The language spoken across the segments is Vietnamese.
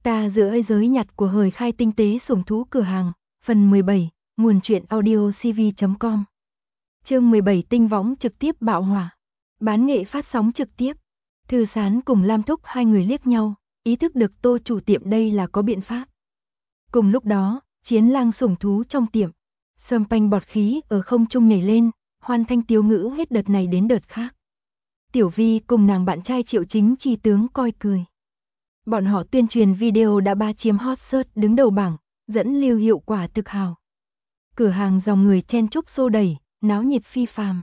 Ta giữa giới nhặt của hời khai tinh tế sủng thú cửa hàng, phần 17, nguồn truyện audio cv.com. Chương 17 tinh võng trực tiếp bạo hỏa. Bán nghệ phát sóng trực tiếp. Thư Sán cùng Lam Thúc hai người liếc nhau, ý thức được Tô chủ tiệm đây là có biện pháp. Cùng lúc đó, chiến lang sủng thú trong tiệm, sâm panh bọt khí ở không trung nhảy lên, hoan thanh tiếu ngữ hết đợt này đến đợt khác. Tiểu Vi cùng nàng bạn trai Triệu Chính Chi tướng coi cười. Bọn họ tuyên truyền video đã chiếm hot search đứng đầu bảng, dẫn lưu hiệu quả thực hào. Cửa hàng dòng người chen chúc xô đẩy, náo nhiệt phi phàm.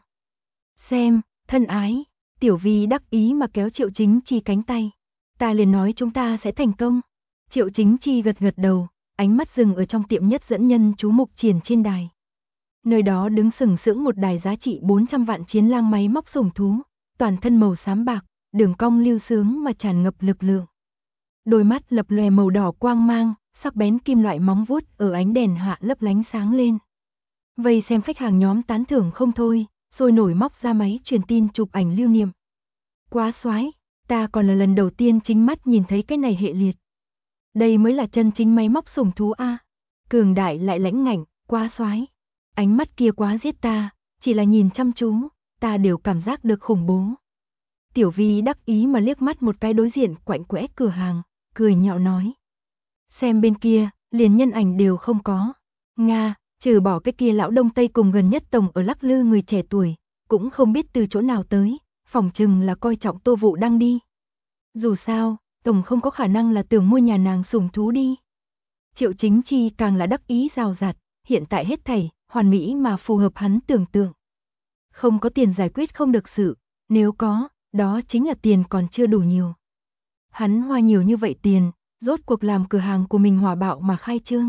Xem, thân ái, Tiểu Vi đắc ý mà kéo Triệu Chính Chi cánh tay. Ta liền nói chúng ta sẽ thành công. Triệu Chính Chi gật gật đầu, ánh mắt dừng ở trong tiệm nhất dẫn nhân chú mục triển trên đài. Nơi đó đứng sừng sững một đài giá trị 400 vạn chiến lang máy móc sủng thú, toàn thân màu xám bạc, đường cong lưu sướng mà tràn ngập lực lượng. Đôi mắt lập lòe màu đỏ quang mang, sắc bén kim loại móng vuốt ở ánh đèn hạ lấp lánh sáng lên. Vây xem khách hàng nhóm tán thưởng không thôi, sôi nổi móc ra máy truyền tin chụp ảnh lưu niệm. Quá xoái, ta còn là lần đầu tiên chính mắt nhìn thấy cái này hệ liệt. Đây mới là chân chính máy móc sủng thú a. Cường đại lại lãnh ngạnh, quá xoái. Ánh mắt kia quá giết ta, chỉ là nhìn chăm chú, ta đều cảm giác được khủng bố. Tiểu Vi đắc ý mà liếc mắt một cái đối diện quạnh quẽ cửa hàng, cười nhạo nói. Xem bên kia, liền nhân ảnh đều không có. Nga, trừ bỏ cái kia lão Đông Tây cùng gần nhất tổng ở lắc lư người trẻ tuổi, cũng không biết từ chỗ nào tới, phỏng chừng là coi trọng Tô Vũ Đăng đi. Dù sao, tổng không có khả năng là tưởng mua nhà nàng sủng thú đi. Triệu Chính Chi càng là đắc ý rào rạt, hiện tại hết thảy, hoàn mỹ mà phù hợp hắn tưởng tượng. Không có tiền giải quyết không được sự, nếu có, đó chính là tiền còn chưa đủ nhiều. Hắn hoa nhiều như vậy tiền, rốt cuộc làm cửa hàng của mình hỏa bạo mà khai trương.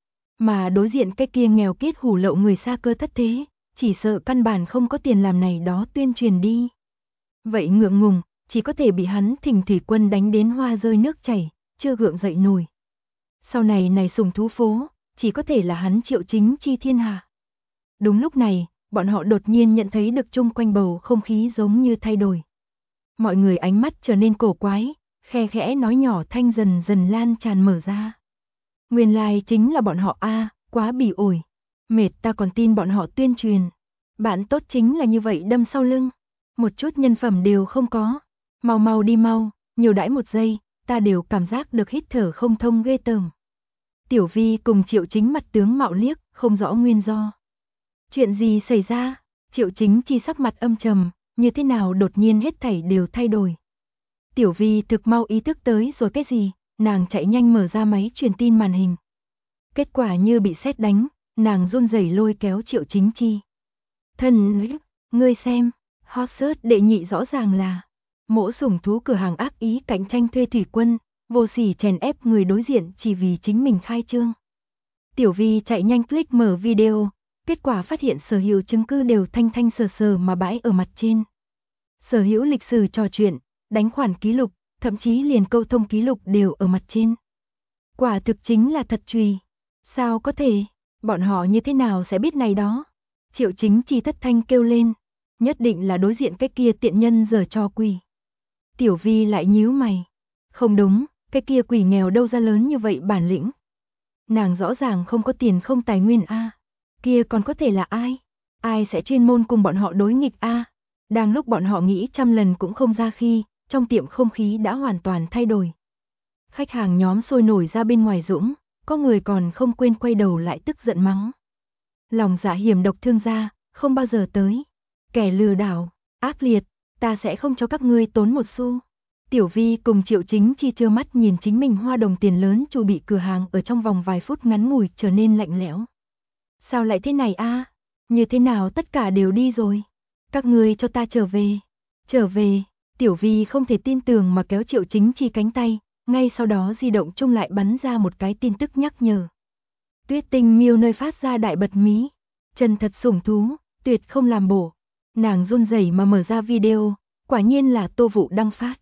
Mà đối diện cái kia nghèo kiết hủ lậu người xa cơ thất thế, chỉ sợ căn bản không có tiền làm này đó tuyên truyền đi. Vậy ngượng ngùng, chỉ có thể bị hắn Thỉnh Thủy Quân đánh đến hoa rơi nước chảy, chưa gượng dậy nổi. Sau này sủng thú phố, chỉ có thể là hắn Triệu Chính Chi thiên hạ. Đúng lúc này, bọn họ đột nhiên nhận thấy được chung quanh bầu không khí giống như thay đổi. Mọi người ánh mắt trở nên cổ quái, khe khẽ nói nhỏ thanh dần dần lan tràn mở ra. Nguyên lai chính là bọn họ a, quá bỉ ổi. Mệt ta còn tin bọn họ tuyên truyền. Bạn tốt chính là như vậy đâm sau lưng. Một chút nhân phẩm đều không có. Mau mau đi mau, nhiều đãi một giây, ta đều cảm giác được hít thở không thông ghê tởm. Tiểu Vi cùng Triệu Chính mặt tướng mạo liếc, không rõ nguyên do. Chuyện gì xảy ra? Triệu Chính Chi sắc mặt âm trầm, như thế nào đột nhiên hết thảy đều thay đổi. Tiểu Vi thực mau ý thức tới rồi cái gì, nàng chạy nhanh mở ra máy truyền tin màn hình. Kết quả như bị sét đánh, nàng run rẩy lôi kéo Triệu Chính Chi. Thân, ngươi xem, hot search đệ nhị rõ ràng là mỗ sủng thú cửa hàng ác ý cạnh tranh thuê thủy quân, vô sỉ chèn ép người đối diện chỉ vì chính mình khai trương. Tiểu Vi chạy nhanh click mở video, kết quả phát hiện sở hữu chứng cứ đều thanh thanh sờ sờ mà bãi ở mặt trên. Sở hữu lịch sử trò chuyện, đánh khoản ký lục, thậm chí liền câu thông ký lục đều ở mặt trên. Quả thực chính là thật chùy. Sao có thể, bọn họ như thế nào sẽ biết này đó? Triệu Chính Chi thất thanh kêu lên, nhất định là đối diện cái kia tiện nhân giở trò quỷ. Tiểu Vi lại nhíu mày. Không đúng, cái kia quỷ nghèo đâu ra lớn như vậy bản lĩnh. Nàng rõ ràng không có tiền không tài nguyên a. Kia còn có thể là ai? Ai sẽ chuyên môn cùng bọn họ đối nghịch a? Đang lúc bọn họ nghĩ trăm lần cũng không ra khi, trong tiệm không khí đã hoàn toàn thay đổi. Khách hàng nhóm sôi nổi ra bên ngoài dũng, có người còn không quên quay đầu lại tức giận mắng. Lòng dạ hiểm độc thương gia, không bao giờ tới. Kẻ lừa đảo, ác liệt, ta sẽ không cho các ngươi tốn một xu. Tiểu Vi cùng Triệu Chính Chi trơ mắt nhìn chính mình hoa đồng tiền lớn chu bị cửa hàng ở trong vòng vài phút ngắn ngủi trở nên lạnh lẽo. Sao lại thế này a? Như thế nào tất cả đều đi rồi? Các ngươi cho ta trở về. Trở về, Tiểu Vi không thể tin tưởng mà kéo Triệu Chính Chi cánh tay, ngay sau đó di động chung lại bắn ra một cái tin tức nhắc nhở. Tuyết Tinh Miêu nơi phát ra đại bật mí. Chân thật sủng thú, tuyệt không làm bổ. Nàng run rẩy mà mở ra video, quả nhiên là Tô Vũ Đăng phát.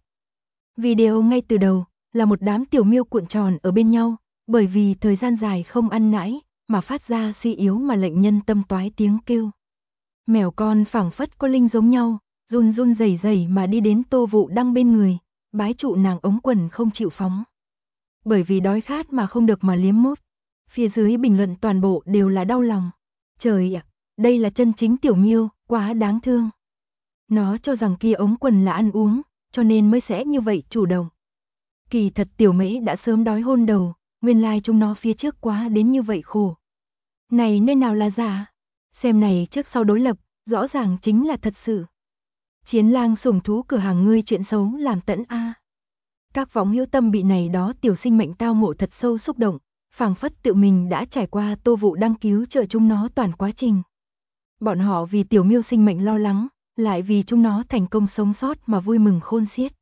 Video ngay từ đầu là một đám tiểu miêu cuộn tròn ở bên nhau, bởi vì thời gian dài không ăn nãi mà phát ra suy yếu mà lệnh nhân tâm toái tiếng kêu. Mèo con phảng phất có linh giống nhau, run run rẩy rẩy mà đi đến Tô Vũ Đăng bên người, bái trụ nàng ống quần không chịu phóng. Bởi vì đói khát mà không được mà liếm mút. Phía dưới bình luận toàn bộ đều là đau lòng. Trời ạ, đây là chân chính Tiểu Miêu, quá đáng thương. Nó cho rằng kia ống quần là ăn uống, cho nên mới sẽ như vậy chủ động. Kỳ thật Tiểu Mễ đã sớm đói hôn đầu, nguyên lai chúng nó phía trước quá đến như vậy khổ. Này nơi nào là giả? Xem này trước sau đối lập, rõ ràng chính là thật sự. Chiến lang sủng thú cửa hàng ngươi chuyện xấu làm tẫn a. Các võng hữu tâm bị này đó tiểu sinh mệnh tao ngộ thật sâu xúc động, phảng phất tự mình đã trải qua Tô Vũ đăng cứu trợ chúng nó toàn quá trình. Bọn họ vì Tiểu Miêu sinh mệnh lo lắng, lại vì chúng nó thành công sống sót mà vui mừng khôn xiết.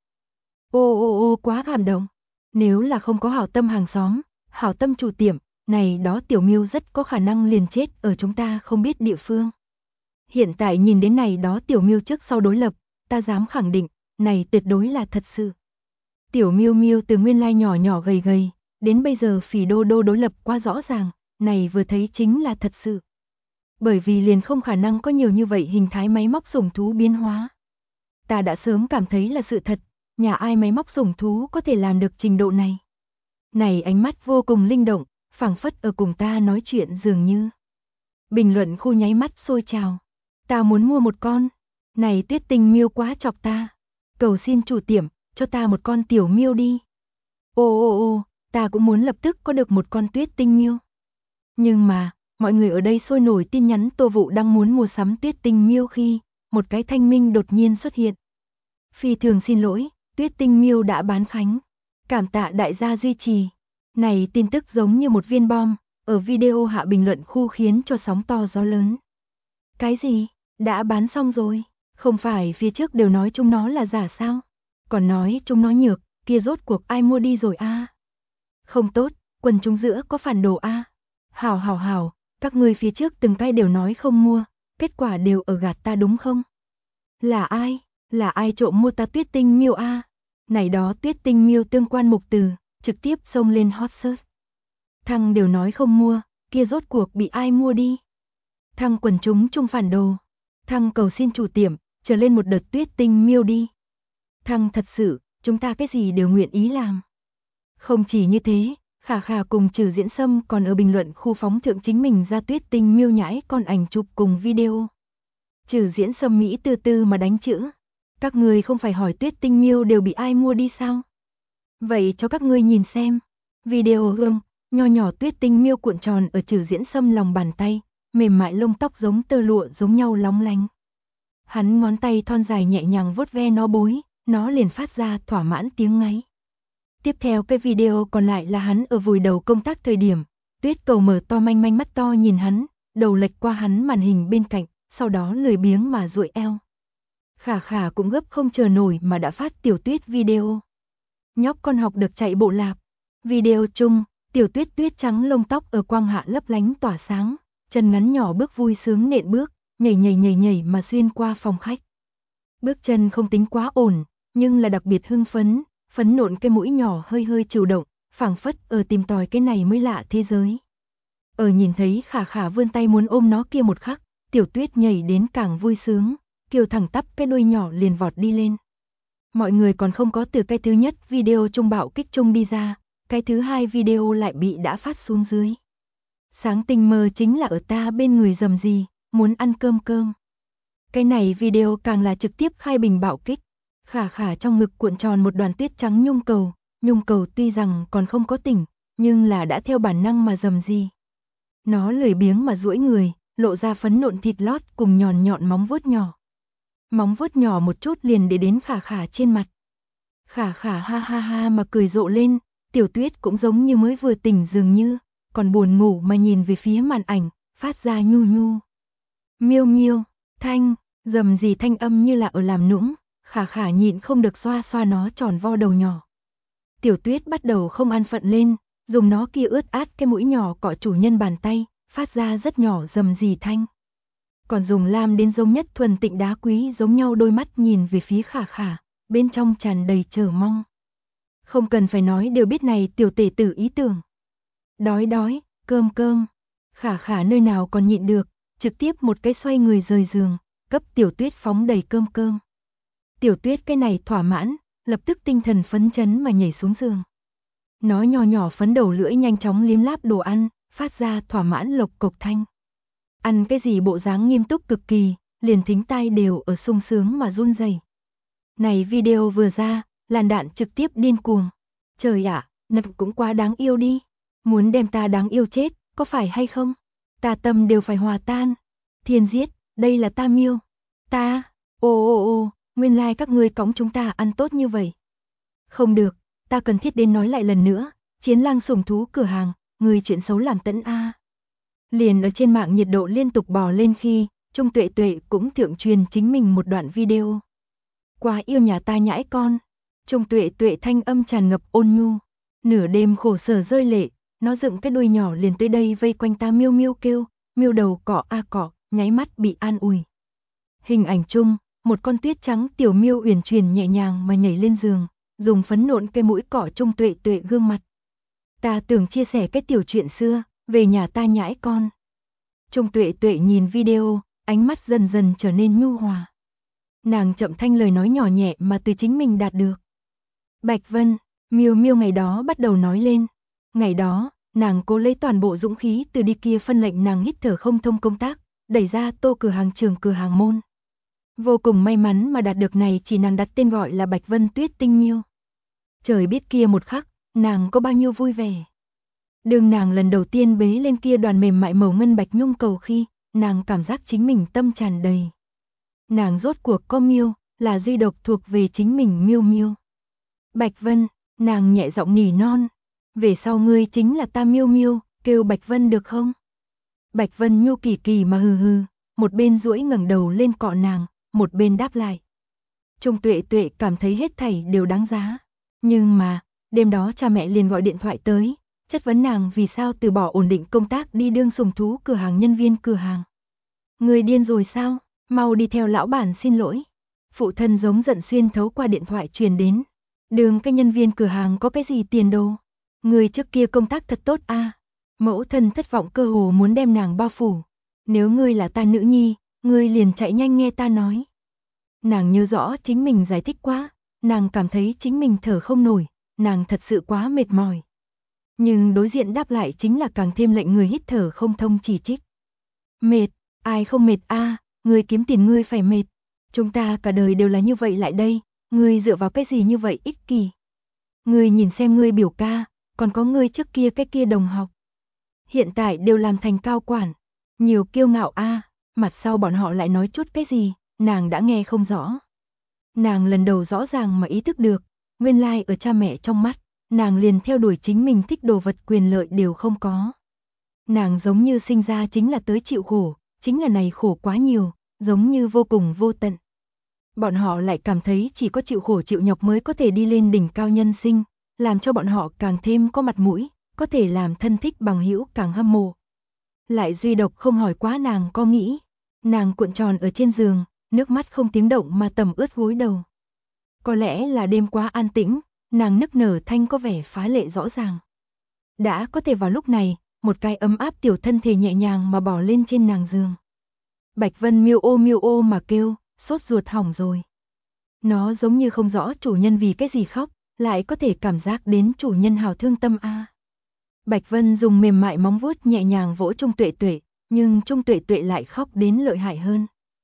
Ô quá cảm động. Nếu là không có hảo tâm hàng xóm, hảo tâm chủ tiệm, này đó Tiểu Miêu rất có khả năng liền chết ở chúng ta không biết địa phương. Hiện tại nhìn đến này đó Tiểu Miêu trước sau đối lập, ta dám khẳng định, này tuyệt đối là thật sự. Tiểu Miêu Miêu từ nguyên lai nhỏ nhỏ gầy gầy, đến bây giờ phì đô đô đối lập quá rõ ràng, này vừa thấy chính là thật sự. Bởi vì liền không khả năng có nhiều như vậy hình thái máy móc sủng thú biến hóa. Ta đã sớm cảm thấy là sự thật, nhà ai máy móc sủng thú có thể làm được trình độ này. Này ánh mắt vô cùng linh động, phảng phất ở cùng ta nói chuyện dường như. Bình luận khu nháy mắt sôi trào. Ta muốn mua một con. Này Tuyết Tinh Miêu quá chọc ta. Cầu xin chủ tiệm, cho ta một con Tiểu Miêu đi. Ô, ta cũng muốn lập tức có được một con Tuyết Tinh Miêu. Nhưng mà, mọi người ở đây sôi nổi tin nhắn Tô Vũ đang muốn mua sắm Tuyết Tinh Miêu khi, một cái thanh minh đột nhiên xuất hiện. Phi thường xin lỗi, Tuyết Tinh Miêu đã bán khánh. Cảm tạ đại gia duy trì. Này tin tức giống như một viên bom, ở video hạ bình luận khu khiến cho sóng to gió lớn. Cái gì? Đã bán xong rồi? Không phải phía trước đều nói chúng nó là giả sao? Còn nói chúng nó nhược, kia rốt cuộc ai mua đi rồi a? Không tốt, quần chúng giữa có phản đồ a. Hảo, các ngươi phía trước từng cái đều nói không mua, kết quả đều ở gạt ta đúng không? Là ai? Là ai trộm mua ta Tuyết Tinh Miêu a? Này đó Tuyết Tinh Miêu tương quan mục từ, trực tiếp xông lên hot search. Thằng đều nói không mua, kia rốt cuộc bị ai mua đi? Thằng quần chúng chung phản đồ. Thằng cầu xin chủ tiệm, trở lên một đợt Tuyết Tinh Miêu đi. Thằng thật sự, chúng ta cái gì đều nguyện ý làm. Không chỉ như thế, Khả cùng Trừ Diễn Sâm còn ở bình luận khu phóng thượng chính mình ra Tuyết Tinh Miêu nhãi con ảnh chụp cùng video. Trừ Diễn Sâm Mỹ từ từ mà đánh chữ. Các người không phải hỏi Tuyết Tinh Miêu đều bị ai mua đi sao? Vậy cho các ngươi nhìn xem. Video hương, nho nhỏ Tuyết Tinh Miêu cuộn tròn ở Trừ Diễn Sâm lòng bàn tay, mềm mại lông tóc giống tơ lụa giống nhau lóng lánh. Hắn ngón tay thon dài nhẹ nhàng vuốt ve nó bối, nó liền phát ra thỏa mãn tiếng ngáy. Tiếp theo cái video còn lại là hắn ở vùi đầu công tác thời điểm, Tuyết Cầu mở to manh manh mắt to nhìn hắn, đầu lệch qua hắn màn hình bên cạnh, sau đó lười biếng mà duỗi eo. Khả cũng gấp không chờ nổi mà đã phát Tiểu Tuyết video. Nhóc con học được chạy bộ lạp. Video chung, Tiểu Tuyết tuyết trắng lông tóc ở quang hạ lấp lánh tỏa sáng, chân ngắn nhỏ bước vui sướng nện bước, nhảy mà xuyên qua phòng khách. Bước chân không tính quá ổn, nhưng là đặc biệt hưng phấn nộn cái mũi nhỏ hơi chịu động, phảng phất ở tìm tòi cái này mới lạ thế giới. Ở nhìn thấy Khả vươn tay muốn ôm nó kia một khắc, Tiểu Tuyết nhảy đến càng vui sướng, kiều thẳng tắp cái đuôi nhỏ liền vọt đi lên. Mọi người còn không có từ cái thứ nhất video trung bạo kích chung đi ra, cái thứ hai video lại bị đã phát xuống dưới. Sáng tình mơ chính là ở ta bên người dầm gì, muốn ăn cơm. Cái này video càng là trực tiếp khai bình bạo kích. Khả trong ngực cuộn tròn một đoàn tuyết trắng nhung cầu tuy rằng còn không có tỉnh, nhưng là đã theo bản năng mà dầm gì. Nó lười biếng mà duỗi người, lộ ra phấn nộn thịt lót cùng nhọn móng vuốt nhỏ. Móng vuốt nhỏ một chút liền để đến Khả trên mặt. Khả ha mà cười rộ lên, Tiểu Tuyết cũng giống như mới vừa tỉnh dường như, còn buồn ngủ mà nhìn về phía màn ảnh, phát ra nhu. Miêu, thanh, dầm gì thanh âm như là ở làm nũng, Khả nhịn không được xoa nó tròn vo đầu nhỏ. Tiểu Tuyết bắt đầu không an phận lên, dùng nó kia ướt át cái mũi nhỏ cọ chủ nhân bàn tay, phát ra rất nhỏ dầm gì thanh. Còn dùng lam đến giống nhất thuần tịnh đá quý giống nhau đôi mắt nhìn về phía Khả, bên trong tràn đầy chờ mong. Không cần phải nói đều biết này tiểu tể tử ý tưởng. Đói, cơm. Khả nơi nào còn nhịn được, trực tiếp một cái xoay người rời giường, cấp Tiểu Tuyết phóng đầy cơm. Tiểu Tuyết cái này thỏa mãn, lập tức tinh thần phấn chấn mà nhảy xuống giường. Nó nhỏ nhỏ phấn đầu lưỡi nhanh chóng liếm láp đồ ăn, phát ra thỏa mãn lộc cộc thanh. Ăn cái gì bộ dáng nghiêm túc cực kỳ, liền thính tai đều ở sung sướng mà run rẩy. Này video vừa ra, làn đạn trực tiếp điên cuồng. Trời ạ, nập cũng quá đáng yêu đi. Muốn đem ta đáng yêu chết, có phải hay không? Ta tâm đều phải hòa tan. Thiên giết, đây là ta Miêu. Ta, ô, nguyên lai các ngươi cõng chúng ta ăn tốt như vậy. Không được, ta cần thiết đến nói lại lần nữa, Chiến Lang sủng thú cửa hàng, người chuyện xấu làm tẫn a. Liền ở trên mạng nhiệt độ liên tục bò lên khi, Trung Tuệ Tuệ cũng thượng truyền chính mình một đoạn video. Quá yêu nhà ta nhãi con. Trung Tuệ Tuệ thanh âm tràn ngập ôn nhu. Nửa đêm khổ sở rơi lệ, nó dựng cái đuôi nhỏ liền tới đây vây quanh ta miêu miêu kêu, miêu đầu cọ a cọ, nháy mắt bị an ủi. Hình ảnh chung, một con tuyết trắng tiểu miêu uyển chuyển nhẹ nhàng mà nhảy lên giường, dùng phấn nộn cái mũi cọ Trung Tuệ Tuệ gương mặt. Ta tưởng chia sẻ cái tiểu chuyện xưa, về nhà ta nhãi con. Trung Tuệ Tuệ nhìn video, ánh mắt dần dần trở nên nhu hòa. Nàng chậm thanh lời nói nhỏ nhẹ mà từ chính mình đạt được. Bạch Vân, Miêu Miêu ngày đó bắt đầu nói lên. Ngày đó, nàng cố lấy toàn bộ dũng khí từ đi kia phân lệnh nàng hít thở không thông công tác, đẩy ra Tô cửa hàng trường cửa hàng môn. Vô cùng may mắn mà đạt được này chỉ nàng đặt tên gọi là Bạch Vân Tuyết Tinh Miêu. Trời biết kia một khắc, nàng có bao nhiêu vui vẻ. Đường nàng lần đầu tiên bế lên kia đoàn mềm mại màu ngân bạch nhung cầu khi, nàng cảm giác chính mình tâm tràn đầy. Nàng rốt cuộc có Miêu, là duy độc thuộc về chính mình Miêu Miêu. Bạch Vân, nàng nhẹ giọng nỉ non, về sau ngươi chính là ta Miêu Miêu, kêu Bạch Vân được không? Bạch Vân nhu kỳ kỳ mà hừ hừ, một bên duỗi ngẩng đầu lên cọ nàng, một bên đáp lại. Trung Tuệ Tuệ cảm thấy hết thảy đều đáng giá, nhưng mà, đêm đó cha mẹ liền gọi điện thoại tới, chất vấn nàng vì sao từ bỏ ổn định công tác đi đương sủng thú cửa hàng nhân viên cửa hàng. Người điên rồi sao? Mau đi theo lão bản xin lỗi. Phụ thân giống giận xuyên thấu qua điện thoại truyền đến. Đường cái nhân viên cửa hàng có cái gì tiền đồ? Người trước kia công tác thật tốt a. Mẫu thân thất vọng cơ hồ muốn đem nàng bao phủ. Nếu ngươi là ta nữ nhi, ngươi liền chạy nhanh nghe ta nói. Nàng nhớ rõ chính mình giải thích quá, nàng cảm thấy chính mình thở không nổi, nàng thật sự quá mệt mỏi. Nhưng đối diện đáp lại chính là càng thêm lệnh người hít thở không thông chỉ trích. Mệt, ai không mệt a, ngươi kiếm tiền ngươi phải mệt. Chúng ta cả đời đều là như vậy lại đây, ngươi dựa vào cái gì như vậy ích kỷ. Ngươi nhìn xem ngươi biểu ca, còn có ngươi trước kia cái kia đồng học. Hiện tại đều làm thành cao quản, nhiều kiêu ngạo a, mặt sau bọn họ lại nói chút cái gì, nàng đã nghe không rõ. Nàng lần đầu rõ ràng mà ý thức được, nguyên lai ở cha mẹ trong mắt, nàng liền theo đuổi chính mình thích đồ vật quyền lợi đều không có. Nàng giống như sinh ra chính là tới chịu khổ, chính là này khổ quá nhiều, giống như vô cùng vô tận. Bọn họ lại cảm thấy chỉ có chịu khổ chịu nhọc mới có thể đi lên đỉnh cao nhân sinh, làm cho bọn họ càng thêm có mặt mũi, có thể làm thân thích bằng hữu càng hâm mộ. Lại duy độc không hỏi quá nàng có nghĩ, nàng cuộn tròn ở trên giường, nước mắt không tiếng động mà tầm ướt gối đầu. Có lẽ là đêm quá an tĩnh, nàng nức nở thanh có vẻ phá lệ rõ ràng. Đã có thể vào lúc này, một cái ấm áp tiểu thân thể nhẹ nhàng mà bỏ lên trên nàng giường. Bạch Vân miêu ô mà kêu, sốt ruột hỏng rồi. Nó giống như không rõ chủ nhân vì cái gì khóc, lại có thể cảm giác đến chủ nhân hào thương tâm a. Bạch Vân dùng mềm mại móng vuốt nhẹ nhàng vỗ Trung Tuệ Tuệ, nhưng Trung Tuệ Tuệ lại khóc đến lợi hại hơn.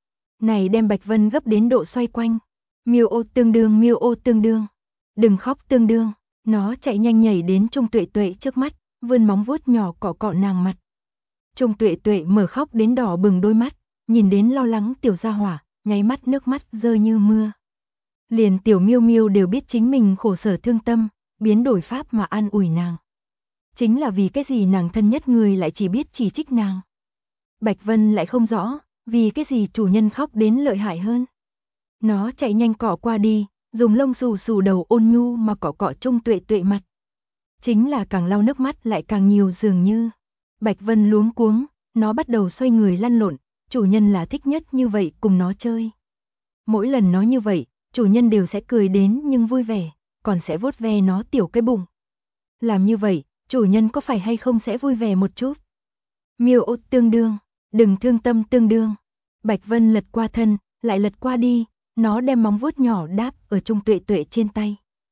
Này đem Bạch Vân gấp đến độ xoay quanh. Miêu ô tương đương. Đừng khóc tương đương. Nó chạy nhanh nhảy đến Trung Tuệ Tuệ trước mắt, vươn móng vuốt nhỏ cọ cọ nàng mặt. Trung Tuệ Tuệ mở khóc đến đỏ bừng đôi mắt, nhìn đến lo lắng tiểu gia hỏa, nháy mắt nước mắt rơi như mưa. Liền tiểu Miêu Miêu đều biết chính mình khổ sở thương tâm, biến đổi pháp mà an ủi nàng. Chính là vì cái gì nàng thân nhất người lại chỉ biết chỉ trích nàng. Bạch Vân lại không rõ, vì cái gì chủ nhân khóc đến lợi hại hơn. Nó chạy nhanh cọ qua đi, dùng lông xù xù đầu ôn nhu mà cọ cọ Trung Tuệ Tuệ mặt. Chính là càng lau nước mắt lại càng nhiều dường như. Bạch Vân luống cuống, nó bắt đầu xoay người lăn lộn, chủ nhân là thích nhất như vậy cùng nó chơi. Mỗi lần nó như vậy, chủ nhân đều sẽ cười đến nhưng vui vẻ, còn sẽ vuốt ve nó tiểu cái bụng. Làm như vậy, chủ nhân có phải hay không sẽ vui vẻ một chút. Miêu ô tương đương, đừng thương tâm tương đương. Bạch Vân lật qua thân, lại lật qua đi, nó đem móng vuốt nhỏ đáp ở Trung Tuệ Tuệ trên tay.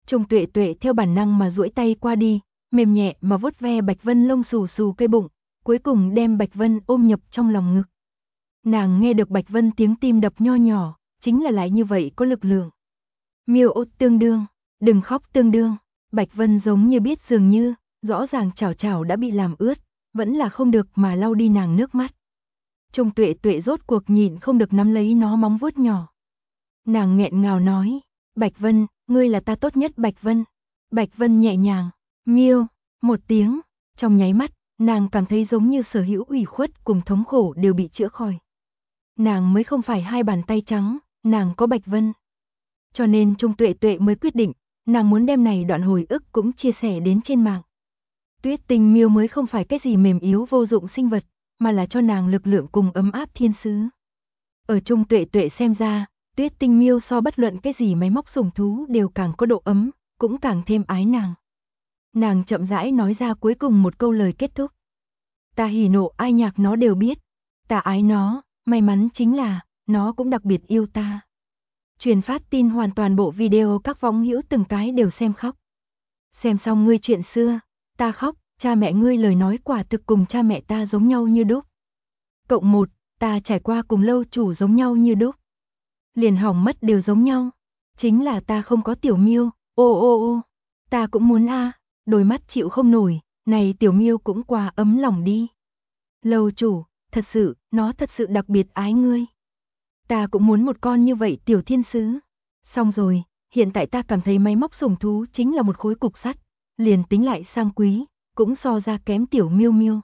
Trung Tuệ Tuệ theo bản năng mà duỗi tay qua đi, mềm nhẹ mà vuốt ve Bạch Vân lông xù xù cây bụng, cuối cùng đem Bạch Vân ôm nhập trong lòng ngực. Nàng nghe được Bạch Vân tiếng tim đập nho nhỏ, chính là lại như vậy có lực lượng. Miêu ốt tương đương, đừng khóc tương đương. Bạch Vân giống như biết dường như, rõ ràng chảo chảo đã bị làm ướt, vẫn là không được mà lau đi nàng nước mắt. Trung Tuệ Tuệ rốt cuộc nhịn không được nắm lấy nó móng vuốt nhỏ. Nàng nghẹn ngào nói, Bạch Vân, ngươi là ta tốt nhất Bạch Vân. Bạch Vân nhẹ nhàng, miêu, một tiếng, trong nháy mắt, nàng cảm thấy giống như sở hữu ủy khuất cùng thống khổ đều bị chữa khỏi. Nàng mới không phải hai bàn tay trắng, nàng có Bạch Vân. Cho nên Trung Tuệ Tuệ mới quyết định, nàng muốn đem này đoạn hồi ức cũng chia sẻ đến trên mạng. Tuyết Tinh Miêu mới không phải cái gì mềm yếu vô dụng sinh vật, mà là cho nàng lực lượng cùng ấm áp thiên sứ. Ở Trung Tuệ Tuệ xem ra, Tuyết Tinh Miêu so bất luận cái gì máy móc sủng thú đều càng có độ ấm, cũng càng thêm ái nàng. Nàng chậm rãi nói ra cuối cùng một câu lời kết thúc. Ta hỉ nộ ai nhạc nó đều biết, ta ái nó, may mắn chính là, nó cũng đặc biệt yêu ta. Truyền phát tin hoàn toàn bộ video các võng hữu từng cái đều xem khóc. Xem xong ngươi chuyện xưa, ta khóc, cha mẹ ngươi lời nói quả thực cùng cha mẹ ta giống nhau như đúc. Cộng 1, ta trải qua cùng lâu chủ giống nhau như đúc. Liền hỏng mất đều giống nhau. Chính là ta không có Tiểu Miêu, ô, ta cũng muốn a. Đôi mắt chịu không nổi, này Tiểu Miêu cũng quá ấm lòng đi. Lâu chủ, thật sự, nó thật sự đặc biệt ái ngươi. Ta cũng muốn một con như vậy tiểu thiên sứ. Xong rồi, hiện tại ta cảm thấy máy móc sủng thú chính là một khối cục sắt, liền tính lại sang quý, cũng so ra kém Tiểu Miêu Miêu.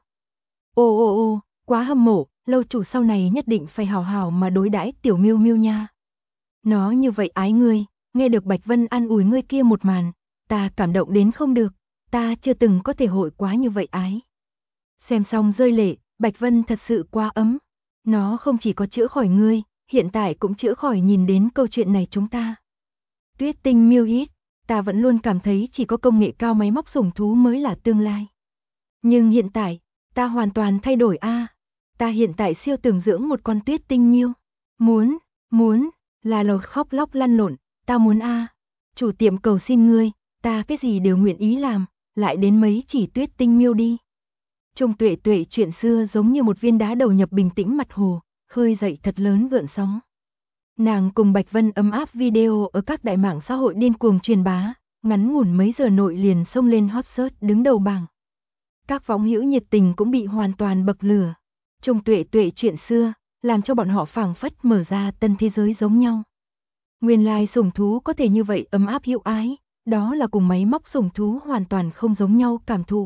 Ô, quá hâm mộ, lâu chủ sau này nhất định phải hào hào mà đối đãi Tiểu Miêu Miêu nha. Nó như vậy ái ngươi, nghe được Bạch Vân an ủi ngươi kia một màn, ta cảm động đến không được, ta chưa từng có thể hội quá như vậy ái. Xem xong rơi lệ, Bạch Vân thật sự quá ấm. Nó không chỉ có chữa khỏi ngươi, hiện tại cũng chữa khỏi nhìn đến câu chuyện này chúng ta. Tuyết Tinh Miêu hít, ta vẫn luôn cảm thấy chỉ có công nghệ cao máy móc sủng thú mới là tương lai. Nhưng hiện tại, ta hoàn toàn thay đổi a. Ta hiện tại siêu tưởng dưỡng một con Tuyết Tinh Miêu. Muốn, là lầu khóc lóc lăn lộn, ta muốn a. Chủ tiệm cầu xin ngươi, ta cái gì đều nguyện ý làm, lại đến mấy chỉ Tuyết Tinh Miêu đi. Trung Tuệ Tuệ chuyện xưa giống như một viên đá đầu nhập bình tĩnh mặt hồ, khơi dậy thật lớn gợn sóng. Nàng cùng Bạch Vân ấm áp video ở các đại mạng xã hội điên cuồng truyền bá, ngắn ngủn mấy giờ nội liền xông lên hot search đứng đầu bảng. Các võng hữu nhiệt tình cũng bị hoàn toàn bậc lửa. Trung Tuệ Tuệ chuyện xưa, làm cho bọn họ phảng phất mở ra tân thế giới giống nhau. Nguyên lai sủng thú có thể như vậy ấm áp hữu ái, đó là cùng máy móc sủng thú hoàn toàn không giống nhau cảm thụ.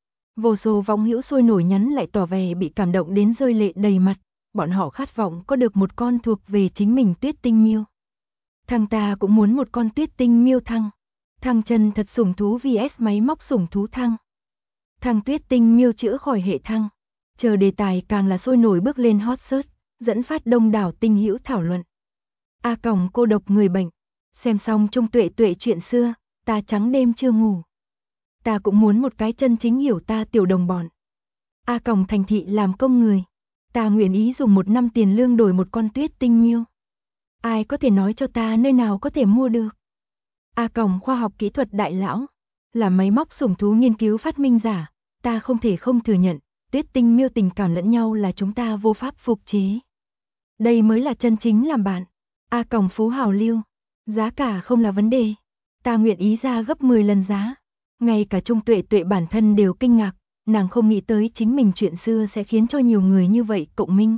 Vô số võng hữu sôi nổi nhắn lại tỏ vẻ bị cảm động đến rơi lệ đầy mặt, bọn họ khát vọng có được một con thuộc về chính mình Tuyết Tinh Miêu. Thằng ta cũng muốn một con Tuyết Tinh Miêu thăng. Thằng chân thật sủng thú vs máy móc sủng thú thăng. Thằng Tuyết Tinh Miêu chữa khỏi hệ thăng. Chờ đề tài càng là sôi nổi bước lên hot search, dẫn phát đông đảo tinh hữu thảo luận. A Còng cô độc người bệnh. Xem xong Trung Tuệ Tuệ chuyện xưa, ta trắng đêm chưa ngủ. Ta cũng muốn một cái chân chính hiểu ta tiểu đồng bọn. A Còng thành thị làm công người. Ta nguyện ý dùng 1 năm tiền lương đổi một con Tuyết Tinh Miêu. Ai có thể nói cho ta nơi nào có thể mua được? A Còng khoa học kỹ thuật đại lão, là máy móc sủng thú nghiên cứu phát minh giả, ta không thể không thừa nhận, Tuyết Tinh Miêu tình cảm lẫn nhau là chúng ta vô pháp phục chế. Đây mới là chân chính làm bạn. A Còng phú hào lưu, giá cả không là vấn đề, ta nguyện ý ra gấp 10 lần giá. Ngay cả Trung Tuệ Tuệ bản thân đều kinh ngạc, nàng không nghĩ tới chính mình chuyện xưa sẽ khiến cho nhiều người như vậy cộng minh.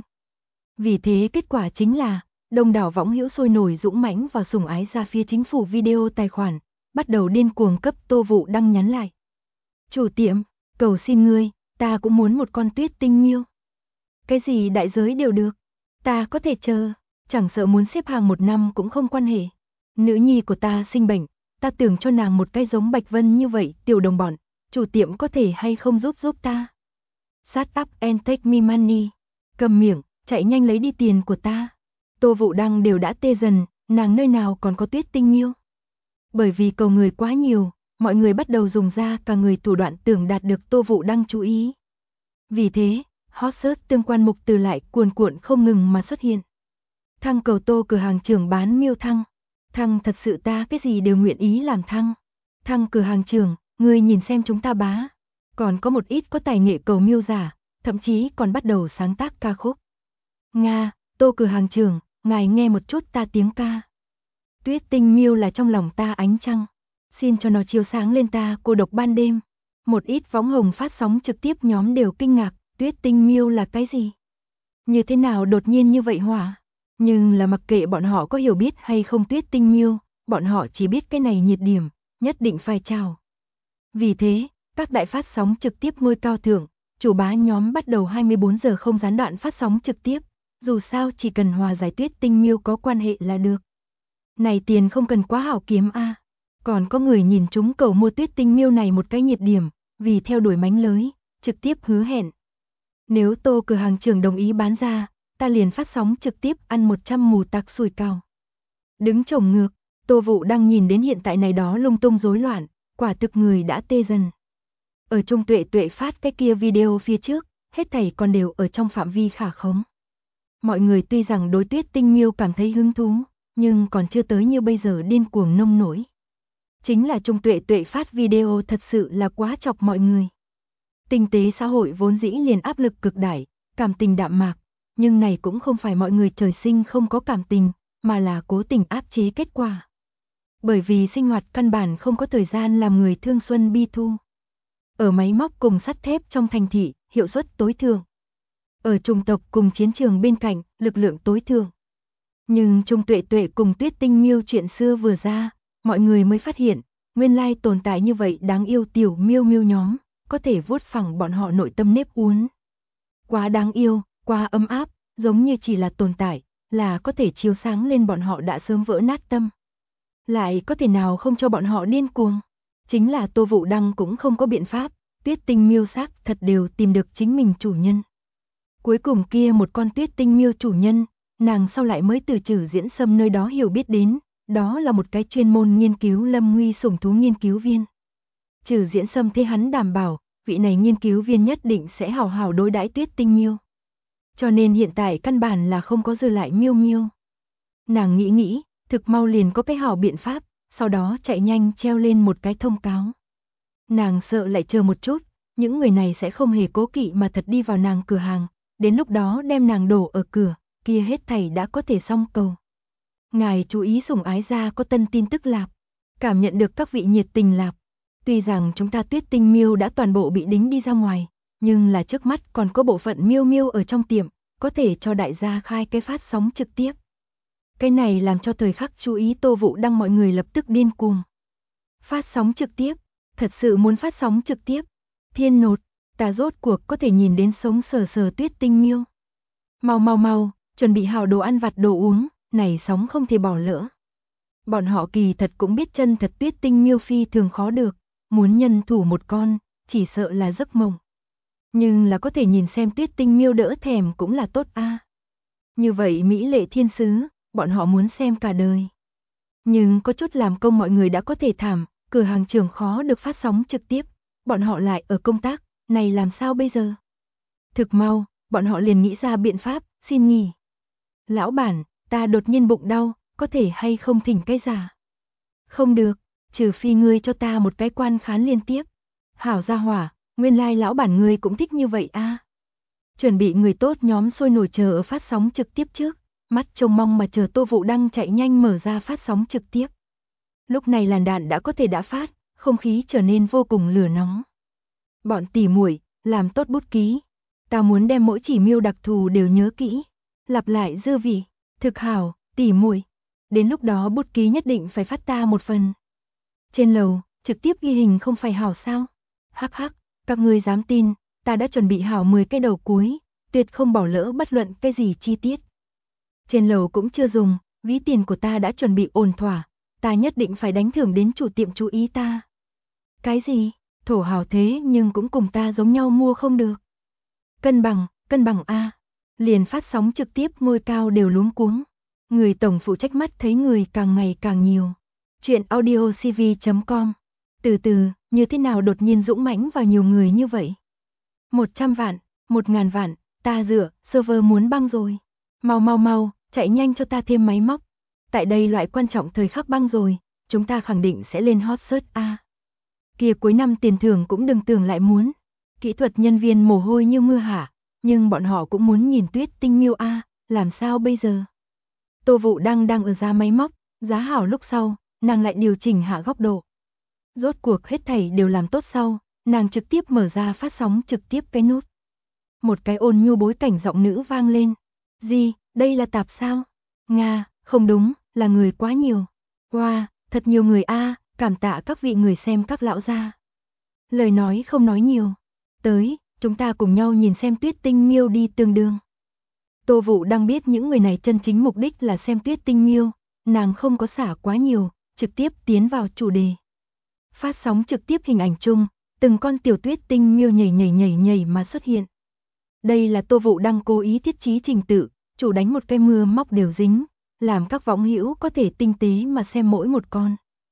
Vì thế kết quả chính là, đông đảo võng hữu sôi nổi dũng mãnh vào sủng ái ra phía chính phủ video tài khoản, bắt đầu điên cuồng cấp Tô Vũ đăng nhắn lại. Chủ tiệm, cầu xin ngươi, ta cũng muốn một con Tuyết Tinh Miêu. Cái gì đại giới đều được, ta có thể chờ, chẳng sợ muốn xếp hàng 1 năm cũng không quan hệ. Nữ nhi của ta sinh bệnh, ta tưởng cho nàng một cái giống Bạch Vân như vậy, tiểu đồng bọn, chủ tiệm có thể hay không giúp ta? Shut up and take me money. Cầm miệng, chạy nhanh lấy đi tiền của ta. Tô Vũ Đăng đều đã tê dần, nàng nơi nào còn có Tuyết Tinh Miêu. Bởi vì cầu người quá nhiều, mọi người bắt đầu dùng ra cả người thủ đoạn tưởng đạt được Tô Vũ Đăng chú ý. Vì thế, hot search tương quan mục từ lại cuồn cuộn không ngừng mà xuất hiện. Thăng cầu Tô cửa hàng trưởng bán miêu thăng. Thăng thật sự ta cái gì đều nguyện ý làm thăng. Thăng cửa hàng trưởng, ngươi nhìn xem chúng ta bá. Còn có một ít có tài nghệ cầu miêu giả, thậm chí còn bắt đầu sáng tác ca khúc. Nga, Tô cửa hàng trưởng, ngài nghe một chút ta tiếng ca. Tuyết tinh miêu là trong lòng ta ánh trăng, xin cho nó chiếu sáng lên ta cô độc ban đêm. Một ít võng hồng phát sóng trực tiếp nhóm đều kinh ngạc, Tuyết tinh miêu là cái gì? Như thế nào đột nhiên như vậy hỏa? Nhưng là mặc kệ bọn họ có hiểu biết hay không Tuyết tinh miêu, bọn họ chỉ biết cái này nhiệt điểm, nhất định phải chào. Vì thế, các đại phát sóng trực tiếp ngôi cao thưởng, chủ bá nhóm bắt đầu 24 giờ không gián đoạn phát sóng trực tiếp, dù sao chỉ cần hòa giải Tuyết tinh miêu có quan hệ là được. Này tiền không cần quá hảo kiếm a. Còn có người nhìn chúng cầu mua Tuyết tinh miêu này một cái nhiệt điểm, vì theo đuổi mánh lới, trực tiếp hứa hẹn. Nếu Tô cửa hàng trưởng đồng ý bán ra, ta liền phát sóng trực tiếp ăn 100 mù tạc sủi cảo. Đứng chổng ngược, Tô Vũ đang nhìn đến hiện tại này đó lung tung rối loạn, quả thực người đã tê dần. Ở Trung Tuệ Tuệ phát cái kia video phía trước, hết thảy còn đều ở trong phạm vi khả khống. Mọi người tuy rằng đối Tuyết tinh miêu cảm thấy hứng thú, nhưng còn chưa tới như bây giờ điên cuồng nông nổi. Chính là Trung Tuệ Tuệ phát video thật sự là quá chọc mọi người. Kinh tế xã hội vốn dĩ liền áp lực cực đại, cảm tình đạm mạc, nhưng này cũng không phải mọi người trời sinh không có cảm tình, mà là cố tình áp chế kết quả. Bởi vì sinh hoạt căn bản không có thời gian làm người thương xuân bi thu. Ở máy móc cùng sắt thép trong thành thị, hiệu suất tối thượng. Ở chủng tộc cùng chiến trường bên cạnh, lực lượng tối thượng. Nhưng Trung Tuệ Tuệ cùng Tuyết tinh miêu chuyện xưa vừa ra, mọi người mới phát hiện, nguyên lai tồn tại như vậy đáng yêu tiểu miêu miêu nhóm, có thể vuốt phẳng bọn họ nội tâm nếp uốn. Quá đáng yêu, quá ấm áp, giống như chỉ là tồn tại, là có thể chiếu sáng lên bọn họ đã sớm vỡ nát tâm. Lại có thể nào không cho bọn họ điên cuồng? Chính là Tô Vũ Đăng cũng không có biện pháp, Tuyết tinh miêu xác thật đều tìm được chính mình chủ nhân. Cuối cùng kia một con Tuyết tinh miêu chủ nhân, nàng sau lại mới từ Trử Diễn Sâm nơi đó hiểu biết đến, đó là một cái chuyên môn nghiên cứu lâm nguy sủng thú nghiên cứu viên. Trử Diễn Sâm thế hắn đảm bảo, vị này nghiên cứu viên nhất định sẽ hảo hảo đối đãi Tuyết tinh miêu. Cho nên hiện tại căn bản là không có dư lại miêu miêu. Nàng nghĩ, thực mau liền có cái hảo biện pháp, sau đó chạy nhanh treo lên một cái thông cáo. Nàng sợ lại chờ một chút, những người này sẽ không hề cố kỵ mà thật đi vào nàng cửa hàng, đến lúc đó đem nàng đổ ở cửa, kia hết thảy đã có thể xong cầu. Ngài chú ý sủng ái gia có tân tin tức lạp, cảm nhận được các vị nhiệt tình lạp. Tuy rằng chúng ta Tuyết tinh miêu đã toàn bộ bị đính đi ra ngoài, nhưng là trước mắt còn có bộ phận miêu miêu ở trong tiệm, có thể cho đại gia khai cái phát sóng trực tiếp. Cái này làm cho thời khắc chú ý Tô Vũ Đăng mọi người lập tức điên cuồng. Phát sóng trực tiếp, thật sự muốn phát sóng trực tiếp. Thiên nột, ta rốt cuộc có thể nhìn đến sống sờ sờ Tuyết tinh miêu. Mau, chuẩn bị hào đồ ăn vặt đồ uống, này sóng không thể bỏ lỡ. Bọn họ kỳ thật cũng biết chân thật Tuyết tinh miêu phi thường khó được, muốn nhân thủ một con, chỉ sợ là giấc mộng. Nhưng là có thể nhìn xem Tuyết tinh miêu đỡ thèm cũng là tốt a. Như vậy mỹ lệ thiên sứ, bọn họ muốn xem cả đời. Nhưng có chút làm công mọi người đã có thể thảm, cửa hàng trưởng khó được phát sóng trực tiếp, bọn họ lại ở công tác, này làm sao bây giờ? Thực mau, bọn họ liền nghĩ ra biện pháp, xin nghỉ. Lão bản, ta đột nhiên bụng đau, có thể hay không thỉnh cái giả? Không được, trừ phi ngươi cho ta một cái quan khán liên tiếp. Hảo gia hỏa, nguyên lai lão bản ngươi cũng thích như vậy a. Chuẩn bị người tốt nhóm sôi nổi chờ ở phát sóng trực tiếp trước, mắt trông mong mà chờ Tô Vũ Đăng chạy nhanh mở ra phát sóng trực tiếp. Lúc này làn đạn đã có thể đã phát, không khí trở nên vô cùng lửa nóng. Bọn tỉ muội, làm tốt bút ký. Ta muốn đem mỗi chỉ miêu đặc thù đều nhớ kỹ. Lặp lại dư vị, thực hảo, tỉ muội. Đến lúc đó bút ký nhất định phải phát ta một phần. Trên lầu, trực tiếp ghi hình không phải hảo sao? Hắc, các ngươi dám tin, ta đã chuẩn bị hảo 10 cái đầu cuối, tuyệt không bỏ lỡ bất luận cái gì chi tiết. Trên lầu cũng chưa dùng, ví tiền của ta đã chuẩn bị ổn thỏa, ta nhất định phải đánh thưởng đến chủ tiệm chú ý ta. Cái gì? Thổ hào thế nhưng cũng cùng ta giống nhau mua không được. Cân bằng a. Liền phát sóng trực tiếp ngôi cao đều luống cuống. Người tổng phụ trách mắt thấy người càng ngày càng nhiều. Chuyện audiocv.com. Từ từ, như thế nào đột nhiên dũng mãnh vào nhiều người như vậy? 100 vạn, 1000 vạn, ta dựa, server muốn băng rồi. Mau, chạy nhanh cho ta thêm máy móc. Tại đây loại quan trọng thời khắc băng rồi, chúng ta khẳng định sẽ lên hot search a. Kia cuối năm tiền thưởng cũng đừng tưởng lại muốn. Kỹ thuật nhân viên mồ hôi như mưa hạ, nhưng bọn họ cũng muốn nhìn Tuyết Tinh Miêu a, làm sao bây giờ? Tô Vũ đang ở giá máy móc, giá hảo lúc sau, nàng lại điều chỉnh hạ góc độ. Rốt cuộc hết thảy đều làm tốt sau, nàng trực tiếp mở ra phát sóng trực tiếp cái nút. Một cái ôn nhu bối cảnh giọng nữ vang lên. Gì, đây là tạp sao? Nga, không đúng, là người quá nhiều. Wow, thật nhiều người a, cảm tạ các vị người xem các lão gia. Lời nói không nói nhiều. Tới, chúng ta cùng nhau nhìn xem Tuyết Tinh Miêu đi tương đương. Tô Vũ đang biết những người này chân chính mục đích là xem Tuyết Tinh Miêu, nàng không có xả quá nhiều, trực tiếp tiến vào chủ đề. Phát sóng trực tiếp hình ảnh chung, từng con tiểu Tuyết Tinh Miêu nhảy mà xuất hiện. Đây là Tô Vũ đang cố ý thiết trí trình tự, chủ đánh một cây mưa móc đều dính, làm các võng hữu có thể tinh tế mà xem mỗi một con.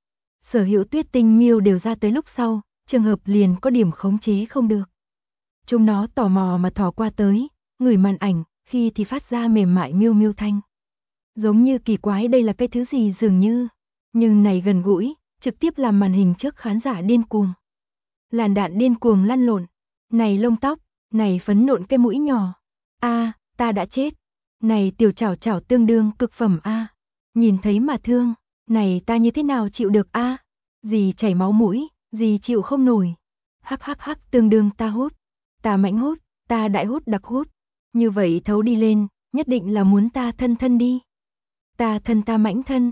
Sở hữu Tuyết Tinh Miêu đều ra tới lúc sau, trường hợp liền có điểm khống chế không được. Chúng nó tò mò mà thò qua tới, ngửi màn ảnh, khi thì phát ra mềm mại miêu miêu thanh. Giống như kỳ quái đây là cái thứ gì dường như, nhưng này gần gũi, trực tiếp làm màn hình trước khán giả điên cuồng. Làn đạn điên cuồng lăn lộn, này lông tóc, này phấn nộn cái mũi nhỏ. A, ta đã chết. Này tiểu chảo chảo tương đương cực phẩm a. Nhìn thấy mà thương, này ta như thế nào chịu được a? Gì chảy máu mũi, gì chịu không nổi. Hắc tương đương ta hút, ta mãnh hút, ta đại hút đặc hút. Như vậy thấu đi lên, nhất định là muốn ta thân đi. Ta thân ta mãnh thân.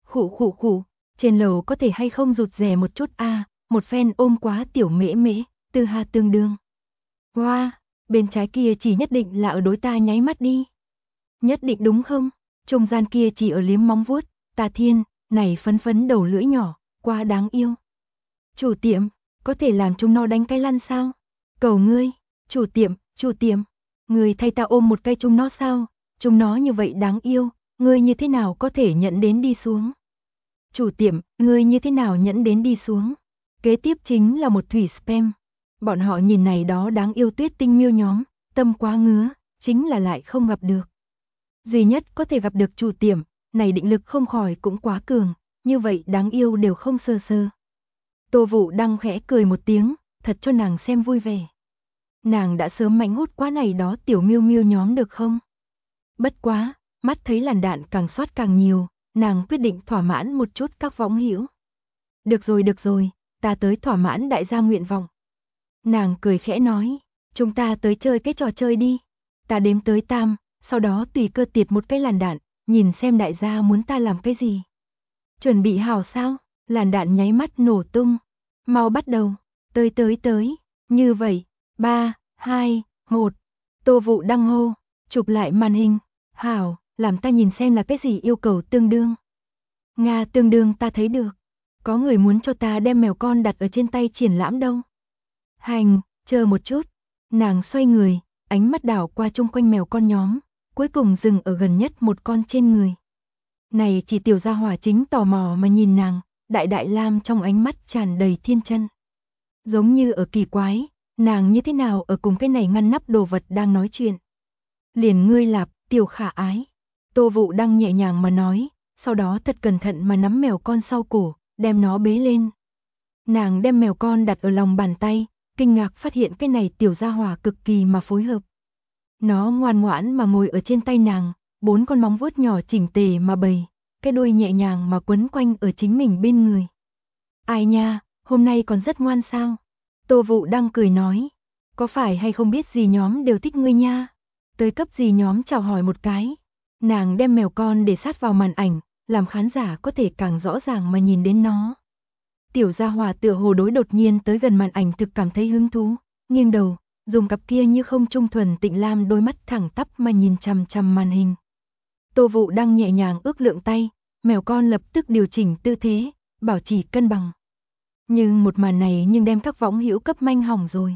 Khụ, trên lầu có thể hay không rụt rè một chút a, một phen ôm quá tiểu mễ, tư ha tương đương. Hoa, bên trái kia chỉ nhất định là ở đối ta nháy mắt đi. Nhất định đúng không? Trung gian kia chỉ ở liếm móng vuốt, ta thiên, này phấn đầu lưỡi nhỏ, quá đáng yêu. Chủ tiệm, có thể làm chúng nó đánh cái lăn sao? Cầu ngươi, chủ tiệm, ngươi thay ta ôm một cây chúng nó sao? Chúng nó như vậy đáng yêu, ngươi như thế nào có thể nhẫn đến đi xuống? Chủ tiệm, ngươi như thế nào nhẫn đến đi xuống? Kế tiếp chính là một thủy spam. Bọn họ nhìn này đó đáng yêu Tuyết Tinh Miêu nhóm, tâm quá ngứa, chính là lại không gặp được. Duy nhất có thể gặp được chủ tiệm, này định lực không khỏi cũng quá cường, như vậy đáng yêu đều không sơ. Tô Vũ đang khẽ cười một tiếng, thật cho nàng xem vui vẻ. Nàng đã sớm mãnh hút quá này đó tiểu miêu miêu nhóm được không? Bất quá, mắt thấy làn đạn càng soát càng nhiều, nàng quyết định thỏa mãn một chút các võng hữu. Được rồi, ta tới thỏa mãn đại gia nguyện vọng. Nàng cười khẽ nói, chúng ta tới chơi cái trò chơi đi. Ta đếm tới tam, sau đó tùy cơ tiệt một cái làn đạn, nhìn xem đại gia muốn ta làm cái gì. Chuẩn bị hào sao? Làn đạn nháy mắt nổ tung. Mau bắt đầu. Tới. Như vậy. 3, 2, 1. Tô Vũ đăng hô. Chụp lại màn hình. Hảo, làm ta nhìn xem là cái gì yêu cầu tương đương. Nga tương đương ta thấy được. Có người muốn cho ta đem mèo con đặt ở trên tay triển lãm đâu. Hành, chờ một chút. Nàng xoay người, ánh mắt đảo qua chung quanh mèo con nhóm, cuối cùng dừng ở gần nhất một con trên người. Này chỉ tiểu gia hỏa chính tò mò mà nhìn nàng, đại lam trong ánh mắt tràn đầy thiên chân. Giống như ở kỳ quái, nàng như thế nào ở cùng cái này ngăn nắp đồ vật đang nói chuyện. Liền ngươi lạp, tiểu khả ái. Tô Vũ đang nhẹ nhàng mà nói, sau đó thật cẩn thận mà nắm mèo con sau cổ, đem nó bế lên. Nàng đem mèo con đặt ở lòng bàn tay, kinh ngạc phát hiện cái này tiểu gia hỏa cực kỳ mà phối hợp. Nó ngoan ngoãn mà ngồi ở trên tay nàng, 4 con móng vuốt nhỏ chỉnh tề mà bày, cái đuôi nhẹ nhàng mà quấn quanh ở chính mình bên người. Ai nha, hôm nay còn rất ngoan sao? Tô Vũ đang cười nói, có phải hay không biết gì nhóm đều thích ngươi nha? Tới cấp gì nhóm chào hỏi một cái. Nàng đem mèo con để sát vào màn ảnh, làm khán giả có thể càng rõ ràng mà nhìn đến nó. Tiểu gia hỏa tựa hồ đối đột nhiên tới gần màn ảnh thực cảm thấy hứng thú, nghiêng đầu, dùng cặp kia như không trung thuần tịnh lam đôi mắt thẳng tắp mà nhìn chằm màn hình. Tô Vũ đang nhẹ nhàng ước lượng tay, mèo con lập tức điều chỉnh tư thế, bảo trì cân bằng. Nhưng một màn này đem các võng hữu cấp manh hỏng rồi.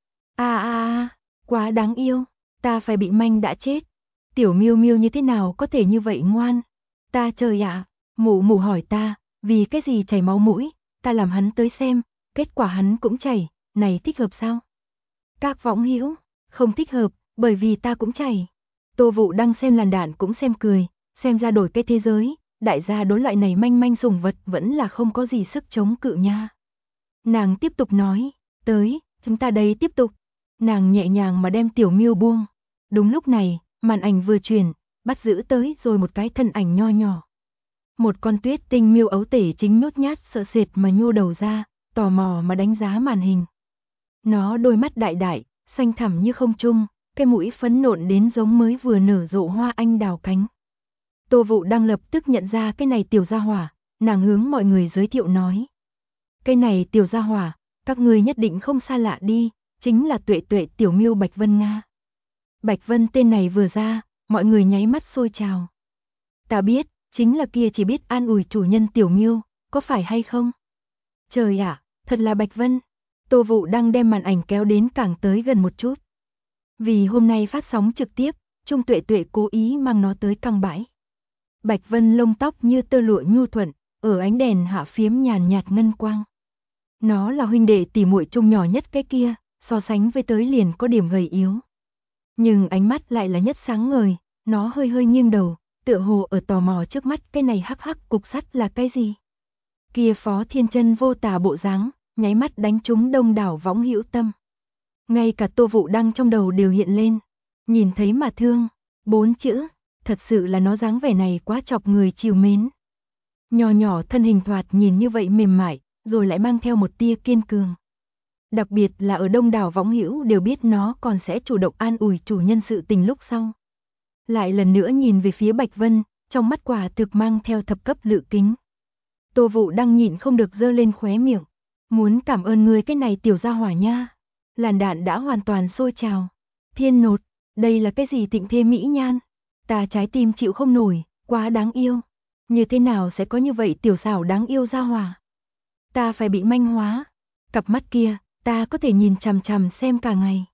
Quá đáng yêu, ta phải bị manh đã chết. Tiểu miêu miêu như thế nào có thể như vậy ngoan? Ta trời ạ, mụ hỏi ta, vì cái gì chảy máu mũi, ta làm hắn tới xem, kết quả hắn cũng chảy, này thích hợp sao? Các võng hữu, không thích hợp, bởi vì ta cũng chảy. Tô Vũ đang xem làn đạn cũng xem cười, xem ra đổi cái thế giới, đại gia đối loại này manh sủng vật vẫn là không có gì sức chống cự nha. Nàng tiếp tục nói, tới, chúng ta đây tiếp tục. Nàng nhẹ nhàng mà đem Tiểu Miêu buông. Đúng lúc này, màn ảnh vừa chuyển, bắt giữ tới rồi một cái thân ảnh nho nhỏ. Một con Tuyết Tinh Miêu ấu tể chính nhút nhát sợ sệt mà nhô đầu ra, tò mò mà đánh giá màn hình. Nó đôi mắt đại đại, xanh thẳm như không trung, cái mũi phấn nộn đến giống mới vừa nở rộ hoa anh đào cánh. Tô Vũ đang lập tức nhận ra cái này tiểu gia hỏa, nàng hướng mọi người giới thiệu nói. Cái này tiểu gia hỏa, các người nhất định không xa lạ đi, chính là Tuệ Tuệ tiểu miêu Bạch Vân Nga. Bạch Vân tên này vừa ra, mọi người nháy mắt sôi trào. Ta biết, chính là kia chỉ biết an ủi chủ nhân tiểu miêu, có phải hay không? Trời ạ, thật là Bạch Vân. Tô Vũ đang đem màn ảnh kéo đến càng tới gần một chút. Vì hôm nay phát sóng trực tiếp, Trung Tuệ Tuệ cố ý mang nó tới căng bãi. Bạch Vân lông tóc như tơ lụa nhu thuận, ở ánh đèn hạ phiếm nhàn nhạt ngân quang. Nó là huynh đệ tỷ muội chung nhỏ nhất cái kia, so sánh với tới liền có điểm gầy yếu. Nhưng ánh mắt lại là nhất sáng ngời, nó hơi hơi nghiêng đầu, tựa hồ ở tò mò trước mắt cái này hắc hắc cục sắt là cái gì. Kia Phó Thiên Chân vô tà bộ dáng, nháy mắt đánh trúng đông đảo võng hữu tâm. Ngay cả Tô Vũ Đăng trong đầu đều hiện lên, nhìn thấy mà thương, 4 chữ, thật sự là nó dáng vẻ này quá chọc người chiều mến. Nhỏ nhỏ thân hình thoạt nhìn như vậy mềm mại, rồi lại mang theo một tia kiên cường. Đặc biệt là ở đông đảo võng hữu đều biết nó còn sẽ chủ động an ủi chủ nhân sự tình lúc sau. Lại lần nữa nhìn về phía Bạch Vân, trong mắt quả thực mang theo thập cấp lự kính. Tô Vũ Đăng nhịn không được giơ lên khóe miệng, muốn cảm ơn người cái này tiểu gia hỏa nha. Làn đạn đã hoàn toàn sôi trào. Thiên nột, đây là cái gì tịnh thê mỹ nhan? Ta trái tim chịu không nổi, quá đáng yêu. Như thế nào sẽ có như vậy tiểu xảo đáng yêu gia hỏa? Ta phải bị manh hóa. Cặp mắt kia, ta có thể nhìn chằm chằm xem cả ngày.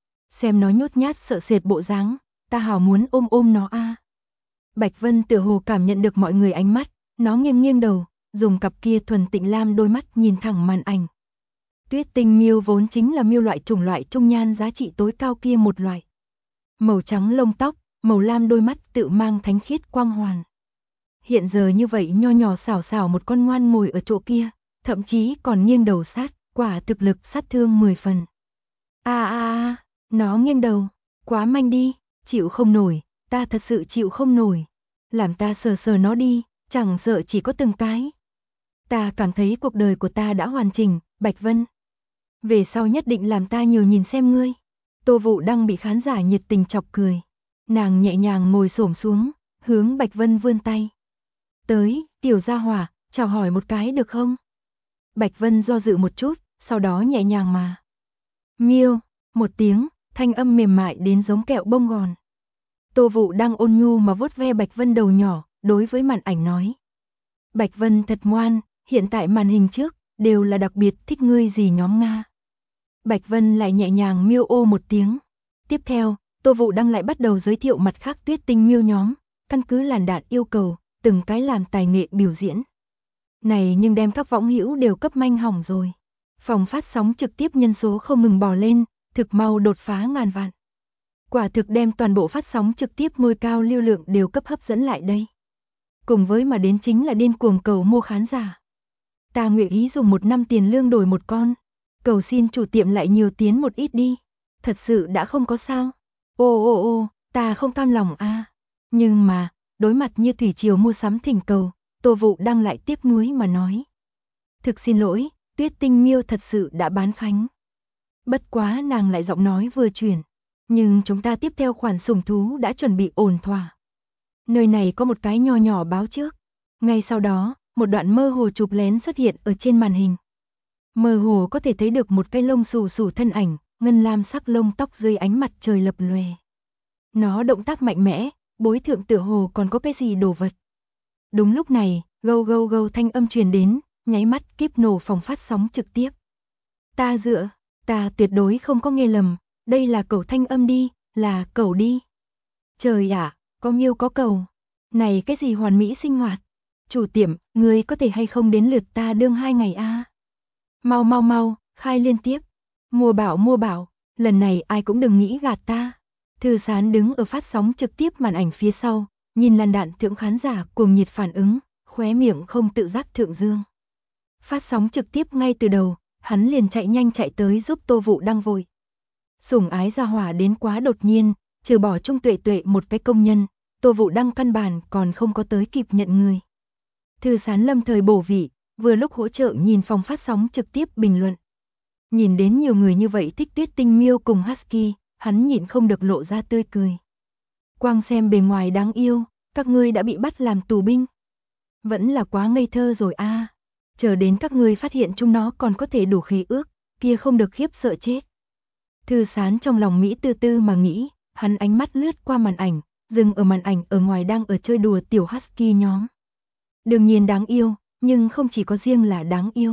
Xem nó nhút nhát sợ sệt bộ dáng, ta hào muốn ôm ôm nó a. Bạch Vân tựa hồ cảm nhận được mọi người ánh mắt, nó nghiêng nghiêng đầu, dùng cặp kia thuần tịnh lam đôi mắt nhìn thẳng màn ảnh. Tuyết Tinh Miêu vốn chính là miêu loại chủng loại trung nhan giá trị tối cao kia một loại. Màu trắng lông tóc, màu lam đôi mắt tự mang thánh khiết quang hoàn. Hiện giờ như vậy nho nhỏ xảo xảo một con ngoan ngồi ở chỗ kia, thậm chí còn nghiêng đầu sát, quả thực lực sát thương 10 phần. Nó nghiêng đầu, quá manh đi, chịu không nổi, ta thật sự chịu không nổi. Làm ta sờ sờ nó đi, chẳng sợ chỉ có từng cái. Ta cảm thấy cuộc đời của ta đã hoàn chỉnh, Bạch Vân. Về sau nhất định làm ta nhiều nhìn xem ngươi. Tô Vũ Đăng bị khán giả nhiệt tình chọc cười. Nàng nhẹ nhàng ngồi xổm xuống, hướng Bạch Vân vươn tay. Tới, tiểu gia hỏa, chào hỏi một cái được không? Bạch Vân do dự một chút, sau đó nhẹ nhàng mà. Miêu, một tiếng, thanh âm mềm mại đến giống kẹo bông gòn. Tô Vũ Đăng ôn nhu mà vuốt ve Bạch Vân đầu nhỏ, đối với màn ảnh nói. Bạch Vân thật ngoan, hiện tại màn hình trước, đều là đặc biệt thích ngươi gì nhóm Nga. Bạch Vân lại nhẹ nhàng miêu ô một tiếng. Tiếp theo, Tô Vũ Đăng lại bắt đầu giới thiệu mặt khác Tuyết Tinh Miêu nhóm, căn cứ làn đạn yêu cầu, từng cái làm tài nghệ biểu diễn. Này nhưng đem các võng hữu đều cấp manh hỏng rồi. Phòng phát sóng trực tiếp nhân số không ngừng bò lên, thực mau đột phá ngàn vạn. Quả thực đem toàn bộ phát sóng trực tiếp ngôi cao lưu lượng đều cấp hấp dẫn lại đây. Cùng với mà đến chính là điên cuồng cầu mua khán giả. Ta nguyện ý dùng 1 năm tiền lương đổi một con. Cầu xin chủ tiệm lại nhiều tiến một ít đi. Thật sự đã không có sao. Ô, ta không cam lòng a. Nhưng mà, đối mặt như thủy triều mua sắm thỉnh cầu, Tô Vũ Đăng lại tiếc nuối mà nói. Thực xin lỗi, Tuyết Tinh Miêu thật sự đã bán khánh. Bất quá nàng lại giọng nói vừa chuyển. Nhưng chúng ta tiếp theo khoản sủng thú đã chuẩn bị ổn thỏa. Nơi này có một cái nho nhỏ báo trước. Ngay sau đó, một đoạn mơ hồ chụp lén xuất hiện ở trên màn hình. Mơ hồ có thể thấy được một cái lông xù xù thân ảnh, ngân lam sắc lông tóc dưới ánh mặt trời lập lòe. Nó động tác mạnh mẽ, bối thượng tựa hồ còn có cái gì đồ vật. Đúng lúc này, gâu gâu gâu thanh âm truyền đến, nháy mắt kíp nổ phòng phát sóng trực tiếp. Ta tuyệt đối không có nghe lầm, đây là cẩu thanh âm đi, là cẩu đi. Trời ạ, có miêu có cẩu. Này cái gì hoàn mỹ sinh hoạt. Chủ tiệm, ngươi có thể hay không đến lượt ta đương 2 ngày a? Mau, khai liên tiếp. Mua bảo, lần này ai cũng đừng nghĩ gạt ta. Thư Sán đứng ở phát sóng trực tiếp màn ảnh phía sau, nhìn làn đạn thượng khán giả cuồng nhiệt phản ứng, khóe miệng không tự giác thượng dương. Phát sóng trực tiếp ngay từ đầu, hắn liền chạy nhanh chạy tới giúp Tô Vũ Đăng vội. Sủng ái gia hỏa đến quá đột nhiên, trừ bỏ Trung Tuệ Tuệ một cái công nhân, Tô Vũ Đăng căn bản còn không có tới kịp nhận người. Thư Sán lâm thời bổ vị, vừa lúc hỗ trợ nhìn phòng phát sóng trực tiếp bình luận. Nhìn đến nhiều người như vậy thích Tuyết Tinh Miêu cùng Husky, hắn nhịn không được lộ ra tươi cười. Quang xem bề ngoài đáng yêu, các ngươi đã bị bắt làm tù binh. Vẫn là quá ngây thơ rồi a. Chờ đến các ngươi phát hiện chúng nó còn có thể đủ khế ước, kia không được khiếp sợ chết. Thư Sán trong lòng Mỹ tư tư mà nghĩ, hắn ánh mắt lướt qua màn ảnh, dừng ở màn ảnh ở ngoài đang ở chơi đùa tiểu Husky nhóm. Đương nhiên đáng yêu, nhưng không chỉ có riêng là đáng yêu.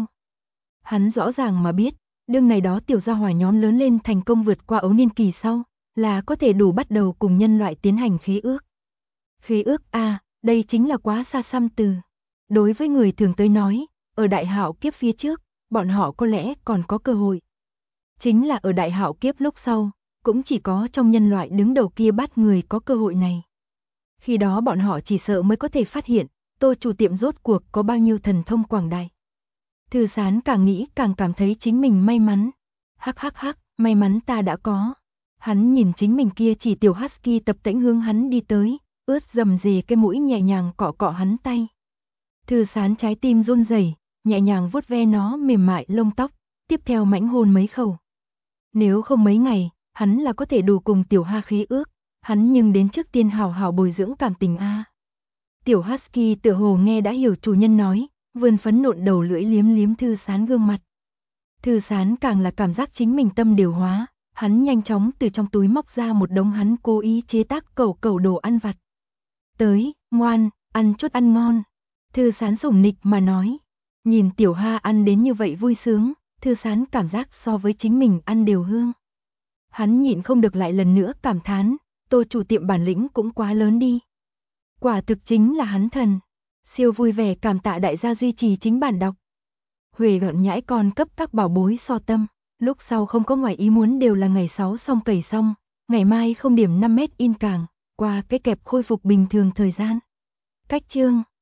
Hắn rõ ràng mà biết, đương này đó tiểu gia hỏa nhóm lớn lên thành công vượt qua ấu niên kỳ sau, là có thể đủ bắt đầu cùng nhân loại tiến hành khế ước. Khế ước đây chính là quá xa xăm từ. Đối với người thường tới nói, ở đại hạo kiếp phía trước, bọn họ có lẽ còn có cơ hội. Chính là ở đại hạo kiếp lúc sau, cũng chỉ có trong nhân loại đứng đầu kia bắt người có cơ hội này. Khi đó bọn họ chỉ sợ mới có thể phát hiện, Tô chủ tiệm rốt cuộc có bao nhiêu thần thông quảng đại. Thư Sán càng nghĩ càng cảm thấy chính mình may mắn. Hắc, may mắn ta đã có. Hắn nhìn chính mình kia chỉ tiểu Husky tập tễnh hướng hắn đi tới, ướt dầm dề cái mũi nhẹ nhàng cọ cọ hắn tay. Thư Sán trái tim run rẩy, nhẹ nhàng vuốt ve nó mềm mại lông tóc, tiếp theo mãnh hôn mấy khẩu. Nếu không mấy ngày, hắn là có thể đủ cùng tiểu Ha khí ước, hắn nhưng đến trước tiên hào hào bồi dưỡng cảm tình a. Tiểu Husky tựa hồ nghe đã hiểu chủ nhân nói, vươn phấn nộn đầu lưỡi liếm liếm Thư Sán gương mặt. Thư Sán càng là cảm giác chính mình tâm điều hóa, hắn nhanh chóng từ trong túi móc ra một đống hắn cố ý chế tác cẩu đồ ăn vặt. Tới, ngoan, ăn chút ăn ngon. Thư Sán sủng nịch mà nói. Nhìn tiểu Ha ăn đến như vậy vui sướng, Thư Sán cảm giác so với chính mình ăn đều hương. Hắn nhịn không được lại lần nữa cảm thán, Tô chủ tiệm bản lĩnh cũng quá lớn đi. Quả thực chính là hắn thần. Siêu vui vẻ cảm tạ đại gia duy trì chính bản đọc. Huệ gọn nhãi con cấp các bảo bối so tâm, lúc sau không có ngoài ý muốn đều là ngày 6 xong cày xong, ngày mai không điểm 5 mét in càng, qua cái kẹp khôi phục bình thường thời gian. Cách chương